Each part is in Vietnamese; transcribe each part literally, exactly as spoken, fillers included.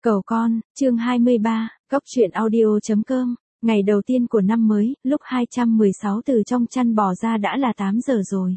Cầu con, chương hai mươi ba, cóc truyện audio chấm com. Ngày đầu tiên của năm mới, lúc hai trăm mười sáu từ trong chăn bò ra đã là tám giờ rồi.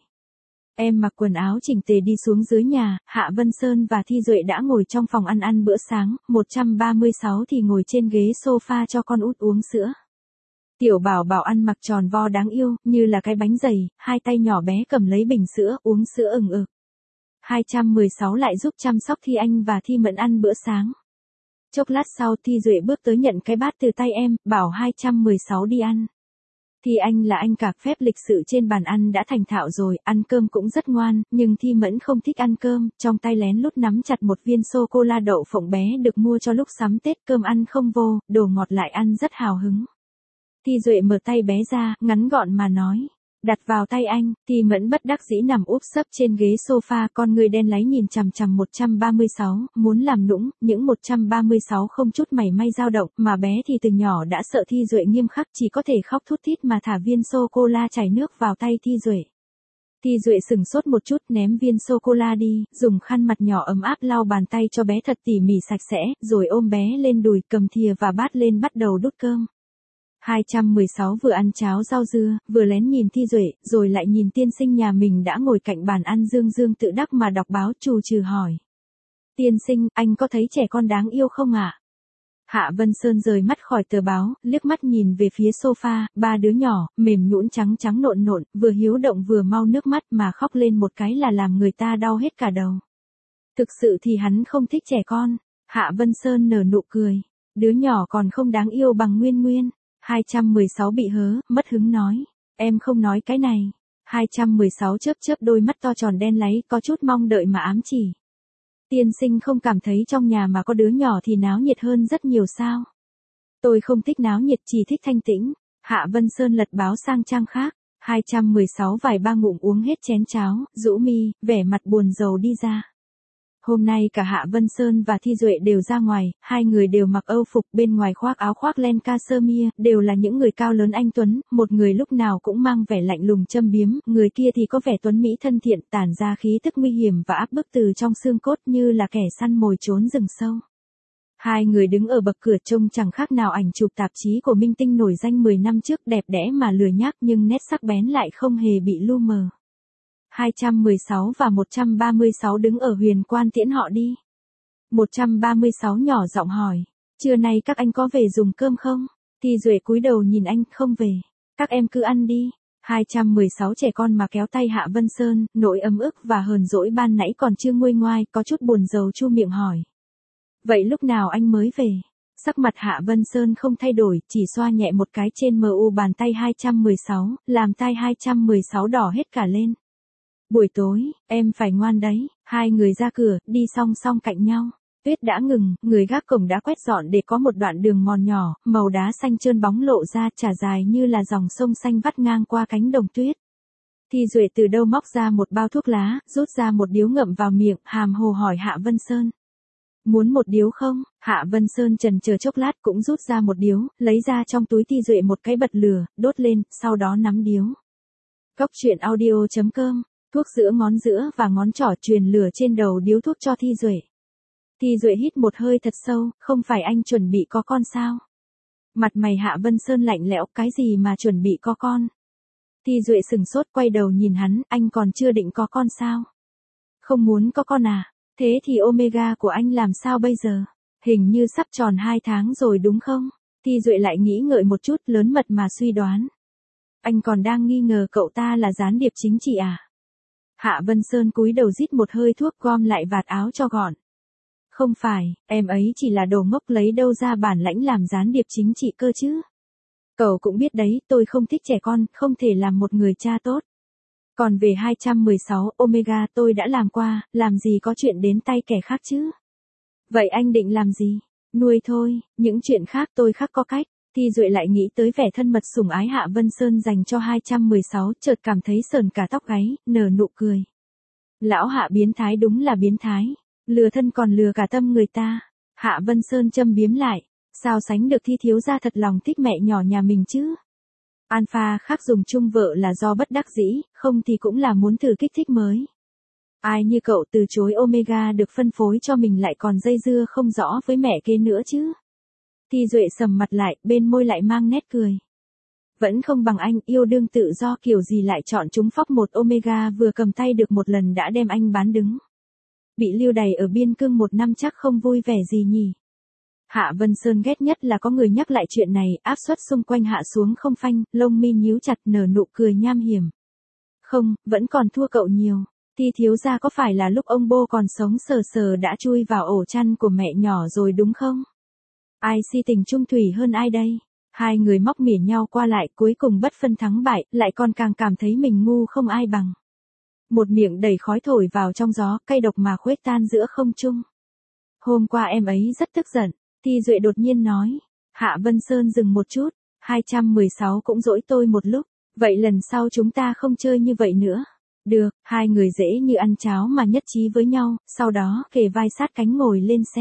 Em mặc quần áo chỉnh tề đi xuống dưới nhà, Hạ Vân Sơn và Thi Duệ đã ngồi trong phòng ăn ăn bữa sáng, một trăm ba mươi sáu thì ngồi trên ghế sofa cho con út uống sữa. Tiểu Bảo Bảo ăn mặc tròn vo đáng yêu, như là cái bánh dày, hai tay nhỏ bé cầm lấy bình sữa, uống sữa ừng ực. hai trăm mười sáu lại giúp chăm sóc Thi Anh và Thi Mẫn ăn bữa sáng. Chốc lát sau Thi Duệ bước tới nhận cái bát từ tay em, bảo hai trăm mười sáu đi ăn. Thi Anh là anh cạc phép lịch sự trên bàn ăn đã thành thạo rồi, ăn cơm cũng rất ngoan, nhưng Thi Mẫn không thích ăn cơm, trong tay lén lút nắm chặt một viên sô-cô-la đậu phộng bé được mua cho lúc sắm Tết, cơm ăn không vô, đồ ngọt lại ăn rất hào hứng. Thi Duệ mở tay bé ra, ngắn gọn mà nói. Đặt vào tay anh, Thi Mẫn bất đắc dĩ nằm úp sấp trên ghế sofa, con người đen láy nhìn chằm chằm một trăm ba mươi sáu, muốn làm nũng, những một trăm ba mươi sáu không chút mảy may dao động, mà bé thì từ nhỏ đã sợ Thi Duệ nghiêm khắc, chỉ có thể khóc thút thít mà thả viên sô-cô-la chảy nước vào tay Thi Duệ. Thi Duệ sừng sốt một chút, ném viên sô-cô-la đi, dùng khăn mặt nhỏ ấm áp lau bàn tay cho bé thật tỉ mỉ sạch sẽ, rồi ôm bé lên đùi, cầm thìa và bát lên bắt đầu đút cơm. hai trăm mười sáu vừa ăn cháo rau dưa, vừa lén nhìn Thi Duệ, rồi lại nhìn tiên sinh nhà mình đã ngồi cạnh bàn ăn dương dương tự đắc mà đọc báo, trù trừ hỏi. Tiên sinh, anh có thấy trẻ con đáng yêu không ạ? À? Hạ Vân Sơn rời mắt khỏi tờ báo, liếc mắt nhìn về phía sofa, ba đứa nhỏ, mềm nhũn trắng trắng nộn nộn, vừa hiếu động vừa mau nước mắt mà khóc lên một cái là làm người ta đau hết cả đầu. Thực sự thì hắn không thích trẻ con. Hạ Vân Sơn nở nụ cười. Đứa nhỏ còn không đáng yêu bằng Nguyên Nguyên. hai trăm mười sáu bị hớ, mất hứng nói. Em không nói cái này. hai trăm mười sáu chớp chớp đôi mắt to tròn đen láy, có chút mong đợi mà ám chỉ. Tiên sinh không cảm thấy trong nhà mà có đứa nhỏ thì náo nhiệt hơn rất nhiều sao? Tôi không thích náo nhiệt, chỉ thích thanh tĩnh. Hạ Vân Sơn lật báo sang trang khác. hai trăm mười sáu vài ba ngụm uống hết chén cháo, rũ mi, vẻ mặt buồn rầu đi ra. Hôm nay cả Hạ Vân Sơn và Thi Duệ đều ra ngoài, hai người đều mặc âu phục, bên ngoài khoác áo khoác len cashmere, đều là những người cao lớn anh tuấn, một người lúc nào cũng mang vẻ lạnh lùng châm biếm, người kia thì có vẻ tuấn mỹ thân thiện, tản ra khí tức nguy hiểm và áp bức từ trong xương cốt như là kẻ săn mồi trốn rừng sâu. Hai người đứng ở bậc cửa trông chẳng khác nào ảnh chụp tạp chí của minh tinh nổi danh mười năm trước, đẹp đẽ mà lười nhác nhưng nét sắc bén lại không hề bị lu mờ. hai trăm mười sáu và một trăm ba mươi sáu đứng ở huyền quan tiễn họ đi. một trăm ba mươi sáu nhỏ giọng hỏi, trưa nay các anh có về dùng cơm không? Thi Duệ cúi đầu nhìn anh, không về. Các em cứ ăn đi. hai trăm mười sáu trẻ con mà kéo tay Hạ Vân Sơn, nỗi ấm ức và hờn dỗi ban nãy còn chưa nguôi ngoai, có chút buồn rầu chu miệng hỏi. Vậy lúc nào anh mới về? Sắc mặt Hạ Vân Sơn không thay đổi, chỉ xoa nhẹ một cái trên mờ u bàn tay hai trăm mười sáu, làm tai hai trăm mười sáu đỏ hết cả lên. Buổi tối, em phải ngoan đấy. Hai người ra cửa, đi song song cạnh nhau. Tuyết đã ngừng, người gác cổng đã quét dọn để có một đoạn đường mòn nhỏ, màu đá xanh trơn bóng lộ ra, trải dài như là dòng sông xanh vắt ngang qua cánh đồng tuyết. Thi Duệ từ đâu móc ra một bao thuốc lá, rút ra một điếu ngậm vào miệng, hàm hồ hỏi Hạ Vân Sơn. Muốn một điếu không? Hạ Vân Sơn chần chờ chốc lát cũng rút ra một điếu, lấy ra trong túi Thi Duệ một cái bật lửa, đốt lên, sau đó nắm điếu. Cóc truyện audio chấm com. Thuốc giữa ngón giữa và ngón trỏ truyền lửa trên đầu điếu thuốc cho Thi Duệ. Thi Duệ hít một hơi thật sâu, không phải anh chuẩn bị có con sao? Mặt mày Hạ Vân Sơn lạnh lẽo, cái gì mà chuẩn bị có con? Thi Duệ sừng sốt quay đầu nhìn hắn, anh còn chưa định có con sao? Không muốn có con à? Thế thì Omega của anh làm sao bây giờ? Hình như sắp tròn hai tháng rồi đúng không? Thi Duệ lại nghĩ ngợi một chút, lớn mật mà suy đoán. Anh còn đang nghi ngờ cậu ta là gián điệp chính trị à? Hạ Vân Sơn cúi đầu rít một hơi thuốc, gom lại vạt áo cho gọn. Không phải, em ấy chỉ là đồ ngốc, lấy đâu ra bản lãnh làm gián điệp chính trị cơ chứ. Cậu cũng biết đấy, tôi không thích trẻ con, không thể làm một người cha tốt. Còn về hai trăm mười sáu, Omega tôi đã làm qua, làm gì có chuyện đến tay kẻ khác chứ. Vậy anh định làm gì? Nuôi thôi, những chuyện khác tôi khác có cách. Thi Duệ lại nghĩ tới vẻ thân mật sủng ái Hạ Vân Sơn dành cho hai trăm mười sáu, chợt cảm thấy sờn cả tóc gáy, nở nụ cười. Lão Hạ biến thái đúng là biến thái, lừa thân còn lừa cả tâm người ta. Hạ Vân Sơn châm biếm lại, sao sánh được Thi thiếu gia thật lòng thích mẹ nhỏ nhà mình chứ. Alpha khác dùng chung vợ là do bất đắc dĩ, không thì cũng là muốn thử kích thích mới. Ai như cậu từ chối Omega được phân phối cho mình lại còn dây dưa không rõ với mẹ kế nữa chứ? Thi Duệ sầm mặt lại, bên môi lại mang nét cười. Vẫn không bằng anh, yêu đương tự do kiểu gì lại chọn trúng phóc một Omega vừa cầm tay được một lần đã đem anh bán đứng. Bị lưu đày ở biên cương một năm chắc không vui vẻ gì nhỉ? Hạ Vân Sơn ghét nhất là có người nhắc lại chuyện này, áp suất xung quanh hạ xuống không phanh, lông mi nhíu chặt nở nụ cười nham hiểm. Không, vẫn còn thua cậu nhiều. Thi thiếu gia có phải là lúc ông bô còn sống sờ sờ đã chui vào ổ chăn của mẹ nhỏ rồi đúng không? Ai si tình trung thủy hơn ai đây? Hai người móc mỉa nhau qua lại cuối cùng bất phân thắng bại, lại còn càng cảm thấy mình ngu không ai bằng. Một miệng đầy khói thổi vào trong gió, cay độc mà khuếch tan giữa không trung. Hôm qua em ấy rất tức giận, Thi Duệ đột nhiên nói. Hạ Vân Sơn dừng một chút, hai trăm mười sáu cũng dỗi tôi một lúc, vậy lần sau chúng ta không chơi như vậy nữa. Được, hai người dễ như ăn cháo mà nhất trí với nhau, sau đó kề vai sát cánh ngồi lên xe.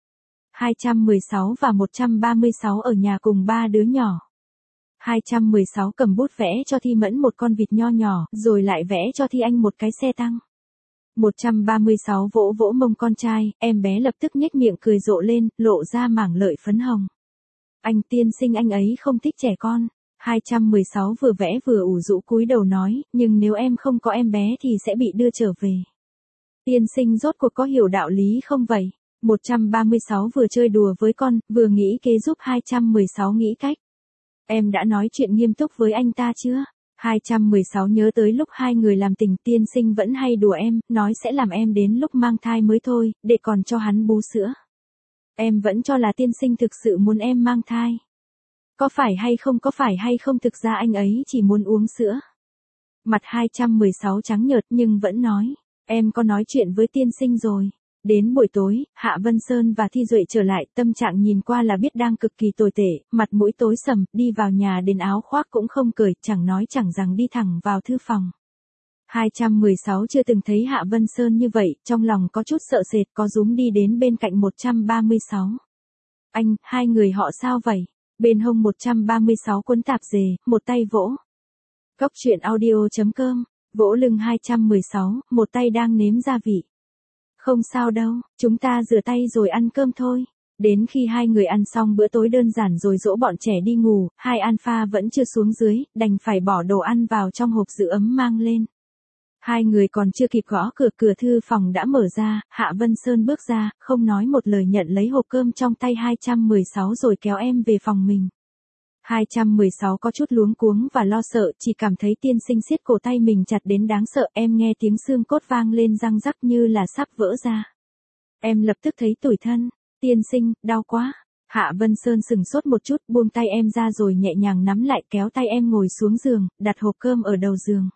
hai trăm mười sáu và một trăm ba mươi sáu ở nhà cùng ba đứa nhỏ. hai trăm mười sáu cầm bút vẽ cho Thi Mẫn một con vịt nho nhỏ, rồi lại vẽ cho Thi Anh một cái xe tăng. một trăm ba mươi sáu vỗ vỗ mông con trai, em bé lập tức nhếch miệng cười rộ lên, lộ ra mảng lợi phấn hồng. Anh tiên sinh anh ấy không thích trẻ con. hai trăm mười sáu vừa vẽ vừa ủ rũ cúi đầu nói, nhưng nếu em không có em bé thì sẽ bị đưa trở về. Tiên sinh rốt cuộc có hiểu đạo lý không vậy? một trăm ba mươi sáu vừa chơi đùa với con, vừa nghĩ kế giúp hai trăm mười sáu nghĩ cách. Em đã nói chuyện nghiêm túc với anh ta chưa? hai trăm mười sáu nhớ tới lúc hai người làm tình, tiên sinh vẫn hay đùa em, nói sẽ làm em đến lúc mang thai mới thôi, để còn cho hắn bú sữa. Em vẫn cho là tiên sinh thực sự muốn em mang thai. Có phải hay không có phải hay không thực ra anh ấy chỉ muốn uống sữa. Mặt hai trăm mười sáu trắng nhợt nhưng vẫn nói, em có nói chuyện với tiên sinh rồi. Đến buổi tối, Hạ Vân Sơn và Thi Duệ trở lại, tâm trạng nhìn qua là biết đang cực kỳ tồi tệ, mặt mũi tối sầm, đi vào nhà đến áo khoác cũng không cởi, chẳng nói chẳng rằng đi thẳng vào thư phòng. hai trăm mười sáu chưa từng thấy Hạ Vân Sơn như vậy, trong lòng có chút sợ sệt, có rúm đi đến bên cạnh một trăm ba mươi sáu. Anh, hai người họ sao vậy? Bên hông một trăm ba mươi sáu cuốn tạp dề, một tay vỗ. Cốc truyện audio chấm com, vỗ lưng hai trăm mười sáu, một tay đang nếm gia vị. Không sao đâu, chúng ta rửa tay rồi ăn cơm thôi. Đến khi hai người ăn xong bữa tối đơn giản rồi dỗ bọn trẻ đi ngủ, hai Alpha vẫn chưa xuống dưới, đành phải bỏ đồ ăn vào trong hộp giữ ấm mang lên. Hai người còn chưa kịp gõ cửa, cửa thư phòng đã mở ra, Hạ Vân Sơn bước ra, không nói một lời nhận lấy hộp cơm trong tay hai trăm mười sáu rồi kéo em về phòng mình. hai trăm mười sáu có chút luống cuống và lo sợ, chỉ cảm thấy tiên sinh siết cổ tay mình chặt đến đáng sợ, em nghe tiếng xương cốt vang lên răng rắc như là sắp vỡ ra. Em lập tức thấy tủi thân, tiên sinh, đau quá. Hạ Vân Sơn sừng sốt một chút, buông tay em ra rồi nhẹ nhàng nắm lại kéo tay em ngồi xuống giường, đặt hộp cơm ở đầu giường.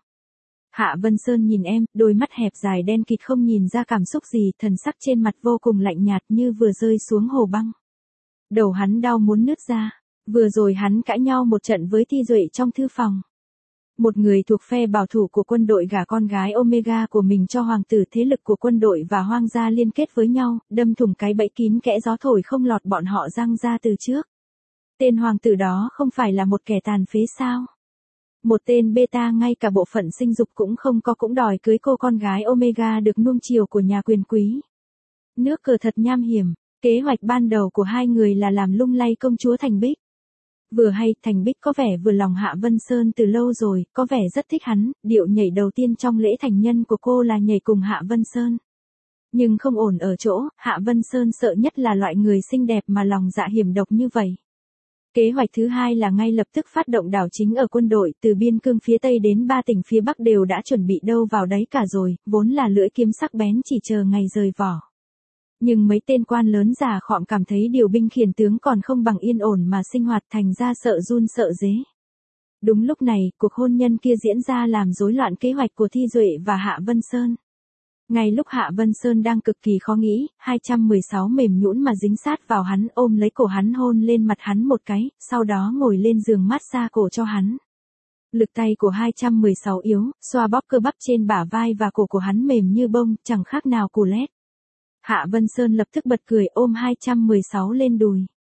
Hạ Vân Sơn nhìn em, đôi mắt hẹp dài đen kịt không nhìn ra cảm xúc gì, thần sắc trên mặt vô cùng lạnh nhạt như vừa rơi xuống hồ băng. Đầu hắn đau muốn nứt ra. Vừa rồi hắn cãi nhau một trận với Thi Duệ trong thư phòng. Một người thuộc phe bảo thủ của quân đội gả con gái Omega của mình cho hoàng tử, thế lực của quân đội và hoang gia liên kết với nhau, đâm thủng cái bẫy kín kẽ gió thổi không lọt bọn họ răng ra từ trước. Tên hoàng tử đó không phải là một kẻ tàn phế sao? Một tên beta ngay cả bộ phận sinh dục cũng không có cũng đòi cưới cô con gái Omega được nuông chiều của nhà quyền quý. Nước cờ thật nham hiểm, kế hoạch ban đầu của hai người là làm lung lay công chúa Thành Bích. Vừa hay, Thành Bích có vẻ vừa lòng Hạ Vân Sơn từ lâu rồi, có vẻ rất thích hắn, điệu nhảy đầu tiên trong lễ thành nhân của cô là nhảy cùng Hạ Vân Sơn. Nhưng không ổn ở chỗ, Hạ Vân Sơn sợ nhất là loại người xinh đẹp mà lòng dạ hiểm độc như vậy. Kế hoạch thứ hai là ngay lập tức phát động đảo chính ở quân đội, từ biên cương phía Tây đến ba tỉnh phía Bắc đều đã chuẩn bị đâu vào đấy cả rồi, vốn là lưỡi kiếm sắc bén chỉ chờ ngày rời vỏ. Nhưng mấy tên quan lớn già khọm cảm thấy điều binh khiển tướng còn không bằng yên ổn mà sinh hoạt, thành ra sợ run sợ rế. Đúng lúc này, cuộc hôn nhân kia diễn ra làm rối loạn kế hoạch của Thi Duệ và Hạ Vân Sơn. Ngay lúc Hạ Vân Sơn đang cực kỳ khó nghĩ, hai trăm mười sáu mềm nhũn mà dính sát vào hắn, ôm lấy cổ hắn hôn lên mặt hắn một cái, sau đó ngồi lên giường massage cổ cho hắn. Lực tay của hai trăm mười sáu yếu, xoa bóp cơ bắp trên bả vai và cổ của hắn mềm như bông, chẳng khác nào củ lét. Hạ Vân Sơn lập tức bật cười ôm hai trăm mười sáu lên đùi.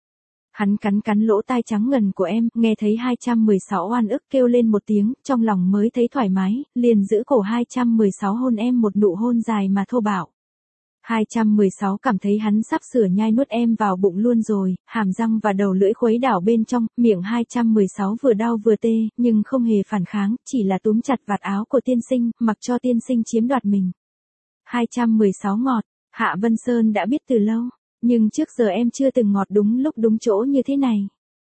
Hắn cắn cắn lỗ tai trắng ngần của em, nghe thấy hai trăm mười sáu oan ức kêu lên một tiếng, trong lòng mới thấy thoải mái, liền giữ cổ hai trăm mười sáu hôn em một nụ hôn dài mà thô bạo. hai trăm mười sáu cảm thấy hắn sắp sửa nhai nuốt em vào bụng luôn rồi, hàm răng và đầu lưỡi khuấy đảo bên trong, miệng hai trăm mười sáu vừa đau vừa tê, nhưng không hề phản kháng, chỉ là túm chặt vạt áo của tiên sinh, mặc cho tiên sinh chiếm đoạt mình. hai trăm mười sáu ngọt, Hạ Vân Sơn đã biết từ lâu, nhưng trước giờ em chưa từng ngọt đúng lúc đúng chỗ như thế này.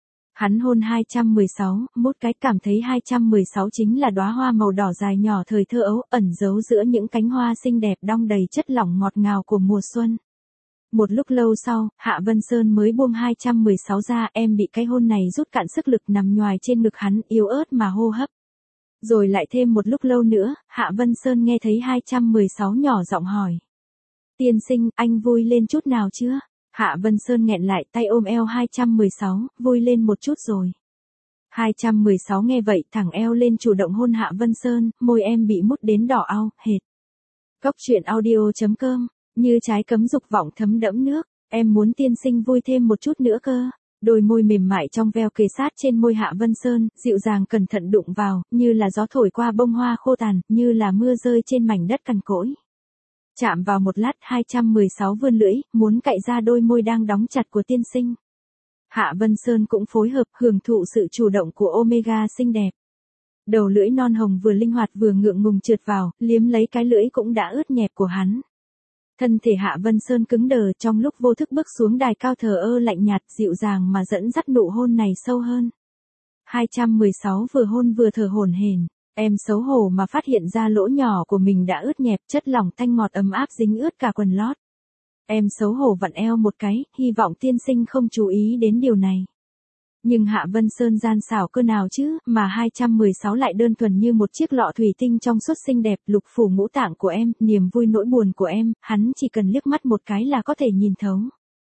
Hắn hôn hai trăm mười sáu, mút cái cảm thấy hai trăm mười sáu chính là đóa hoa màu đỏ dài nhỏ thời thơ ấu, ẩn giấu giữa những cánh hoa xinh đẹp đong đầy chất lỏng ngọt ngào của mùa xuân. Một lúc lâu sau, Hạ Vân Sơn mới buông hai trăm mười sáu ra, em bị cái hôn này rút cạn sức lực nằm nhoài trên ngực hắn, yếu ớt mà hô hấp. Rồi lại thêm một lúc lâu nữa, Hạ Vân Sơn nghe thấy hai trăm mười sáu nhỏ giọng hỏi. Tiên sinh, anh vui lên chút nào chưa? Hạ Vân Sơn nghẹn lại, tay ôm eo hai trăm mười sáu, vui lên một chút rồi. hai trăm mười sáu nghe vậy thẳng eo lên chủ động hôn Hạ Vân Sơn, môi em bị mút đến đỏ au, hệt. Cốc truyện audio chấm com, như trái cấm dục vọng thấm đẫm nước, em muốn tiên sinh vui thêm một chút nữa cơ. Đôi môi mềm mại trong veo kề sát trên môi Hạ Vân Sơn, dịu dàng cẩn thận đụng vào, như là gió thổi qua bông hoa khô tàn, như là mưa rơi trên mảnh đất cằn cỗi. Chạm vào một lát, hai trăm mười sáu vươn lưỡi, muốn cạy ra đôi môi đang đóng chặt của tiên sinh. Hạ Vân Sơn cũng phối hợp, hưởng thụ sự chủ động của Omega xinh đẹp. Đầu lưỡi non hồng vừa linh hoạt vừa ngượng ngùng trượt vào, liếm lấy cái lưỡi cũng đã ướt nhẹp của hắn. Thân thể Hạ Vân Sơn cứng đờ, trong lúc vô thức bước xuống đài cao thờ ơ lạnh nhạt, dịu dàng mà dẫn dắt nụ hôn này sâu hơn. hai trăm mười sáu vừa hôn vừa thở hổn hển. Em xấu hổ mà phát hiện ra lỗ nhỏ của mình đã ướt nhẹp, chất lỏng thanh ngọt ấm áp dính ướt cả quần lót. Em xấu hổ vặn eo một cái, hy vọng tiên sinh không chú ý đến điều này. Nhưng Hạ Vân Sơn gian xảo cơ nào chứ, mà hai trăm mười sáu lại đơn thuần như một chiếc lọ thủy tinh trong suốt xinh đẹp, lục phủ ngũ tạng của em, niềm vui nỗi buồn của em, hắn chỉ cần liếc mắt một cái là có thể nhìn thấu.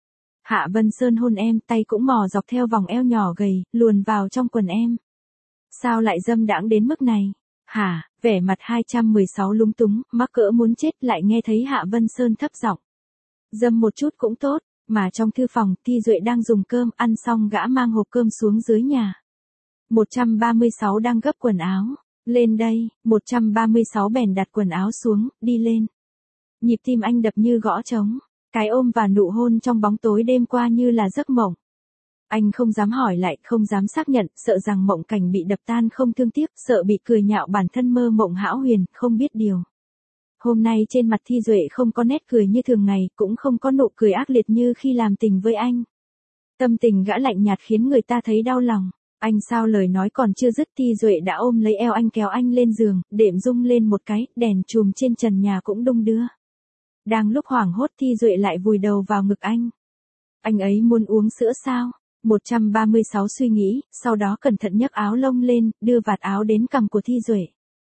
Hạ Vân Sơn hôn em, tay cũng mò dọc theo vòng eo nhỏ gầy, luồn vào trong quần em. Sao lại dâm đãng đến mức này? Hả, vẻ mặt hai trăm mười sáu lúng túng, mắc cỡ muốn chết, lại nghe thấy Hạ Vân Sơn thấp giọng. Dâm một chút cũng tốt, mà trong thư phòng, Thi Duệ đang dùng cơm, ăn xong gã mang hộp cơm xuống dưới nhà. một trăm ba mươi sáu đang gấp quần áo. Lên đây, một trăm ba mươi sáu bèn đặt quần áo xuống, đi lên. Nhịp tim anh đập như gõ trống, cái ôm và nụ hôn trong bóng tối đêm qua như là giấc mộng. Anh không dám hỏi lại, không dám xác nhận, sợ rằng mộng cảnh bị đập tan không thương tiếc, sợ bị cười nhạo bản thân mơ mộng hão huyền, không biết điều. Hôm nay trên mặt Thi Duệ không có nét cười như thường ngày, cũng không có nụ cười ác liệt như khi làm tình với anh. Tâm tình gã lạnh nhạt khiến người ta thấy đau lòng. Anh sao lời nói còn chưa dứt, Thi Duệ đã ôm lấy eo anh kéo anh lên giường, đệm rung lên một cái, đèn chùm trên trần nhà cũng đung đưa. Đang lúc hoảng hốt, Thi Duệ lại vùi đầu vào ngực anh. Anh ấy muốn uống sữa sao? một trăm ba mươi sáu suy nghĩ, sau đó cẩn thận nhấc áo lông lên, đưa vạt áo đến cằm của Thi Duệ.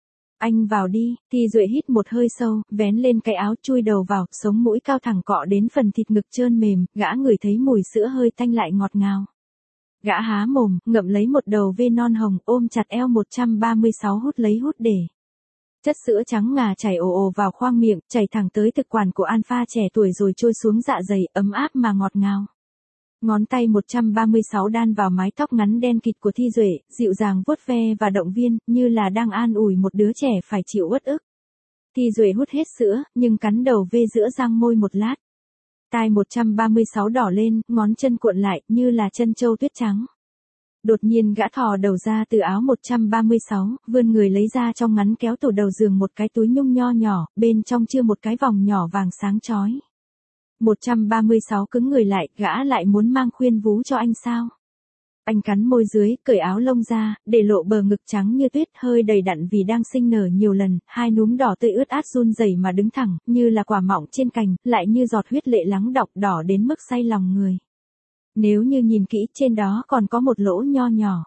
Anh vào đi, Thi Duệ hít một hơi sâu, vén lên cái áo chui đầu vào, sống mũi cao thẳng cọ đến phần thịt ngực trơn mềm, gã ngửi thấy mùi sữa hơi tanh lại ngọt ngào. Gã há mồm, ngậm lấy một đầu vê non hồng, ôm chặt eo một trăm ba mươi sáu hút lấy hút để. Chất sữa trắng ngà chảy ồ ồ vào khoang miệng, chảy thẳng tới thực quản của Alpha trẻ tuổi rồi trôi xuống dạ dày, ấm áp mà ngọt ngào. Ngón tay một trăm ba mươi sáu đan vào mái tóc ngắn đen kịt của Thi Duệ, dịu dàng vuốt ve và động viên, như là đang an ủi một đứa trẻ phải chịu uất ức. Thi Duệ hút hết sữa, nhưng cắn đầu vê giữa răng môi một lát. Tai một trăm ba mươi sáu đỏ lên, ngón chân cuộn lại, như là chân trâu tuyết trắng. Đột nhiên gã thò đầu ra từ áo một trăm ba mươi sáu, vươn người lấy ra trong ngắn kéo tủ đầu giường một cái túi nhung nho nhỏ, bên trong chưa một cái vòng nhỏ vàng sáng chói. một trăm ba mươi sáu cứng người lại, gã lại muốn mang khuyên vú cho anh sao? Anh cắn môi dưới, cởi áo lông ra, để lộ bờ ngực trắng như tuyết, hơi đầy đặn vì đang sinh nở nhiều lần, hai núm đỏ tươi ướt át run rẩy mà đứng thẳng, như là quả mọng trên cành, lại như giọt huyết lệ lắng đọng đỏ đến mức say lòng người. Nếu như nhìn kỹ, trên đó còn có một lỗ nho nhỏ.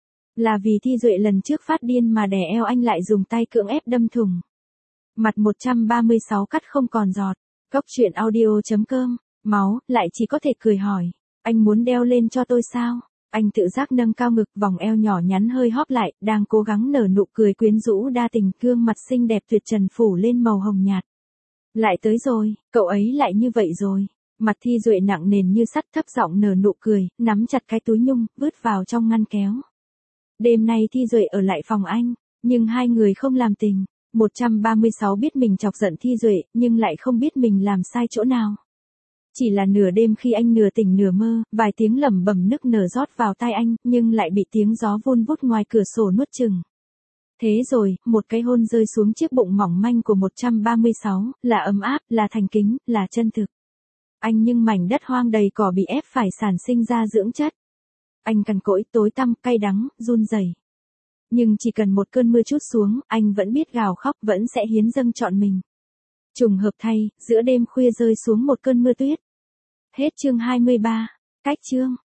Là vì Thi Duệ lần trước phát điên mà đè eo anh lại dùng tay cưỡng ép đâm thủng. Mặt một trăm ba mươi sáu cắt không còn giọt. Cốc truyện audio chấm com, máu, lại chỉ có thể cười hỏi. Anh muốn đeo lên cho tôi sao? Anh tự giác nâng cao ngực, vòng eo nhỏ nhắn hơi hóp lại, đang cố gắng nở nụ cười quyến rũ đa tình, gương mặt xinh đẹp tuyệt trần phủ lên màu hồng nhạt. Lại tới rồi, cậu ấy lại như vậy rồi. Mặt Thi Duệ nặng nề như sắt, thấp giọng nở nụ cười, nắm chặt cái túi nhung, vứt vào trong ngăn kéo. Đêm nay Thi Duệ ở lại phòng anh, nhưng hai người không làm tình. một trăm ba mươi sáu biết mình chọc giận Thi Duệ, nhưng lại không biết mình làm sai chỗ nào. Chỉ là nửa đêm khi anh nửa tỉnh nửa mơ, vài tiếng lẩm bẩm nức nở rót vào tai anh, nhưng lại bị tiếng gió vun vút ngoài cửa sổ nuốt chửng. Thế rồi, một cái hôn rơi xuống chiếc bụng mỏng manh của một trăm ba mươi sáu, là ấm áp, là thành kính, là chân thực. Anh nhưng mảnh đất hoang đầy cỏ bị ép phải sản sinh ra dưỡng chất. Anh cằn cỗi, tối tăm, cay đắng, run rẩy. Nhưng chỉ cần một cơn mưa trút xuống, anh vẫn biết gào khóc, vẫn sẽ hiến dâng trọn mình. Trùng hợp thay, giữa đêm khuya rơi xuống một cơn mưa tuyết. Hết chương hai mươi ba. Cách chương.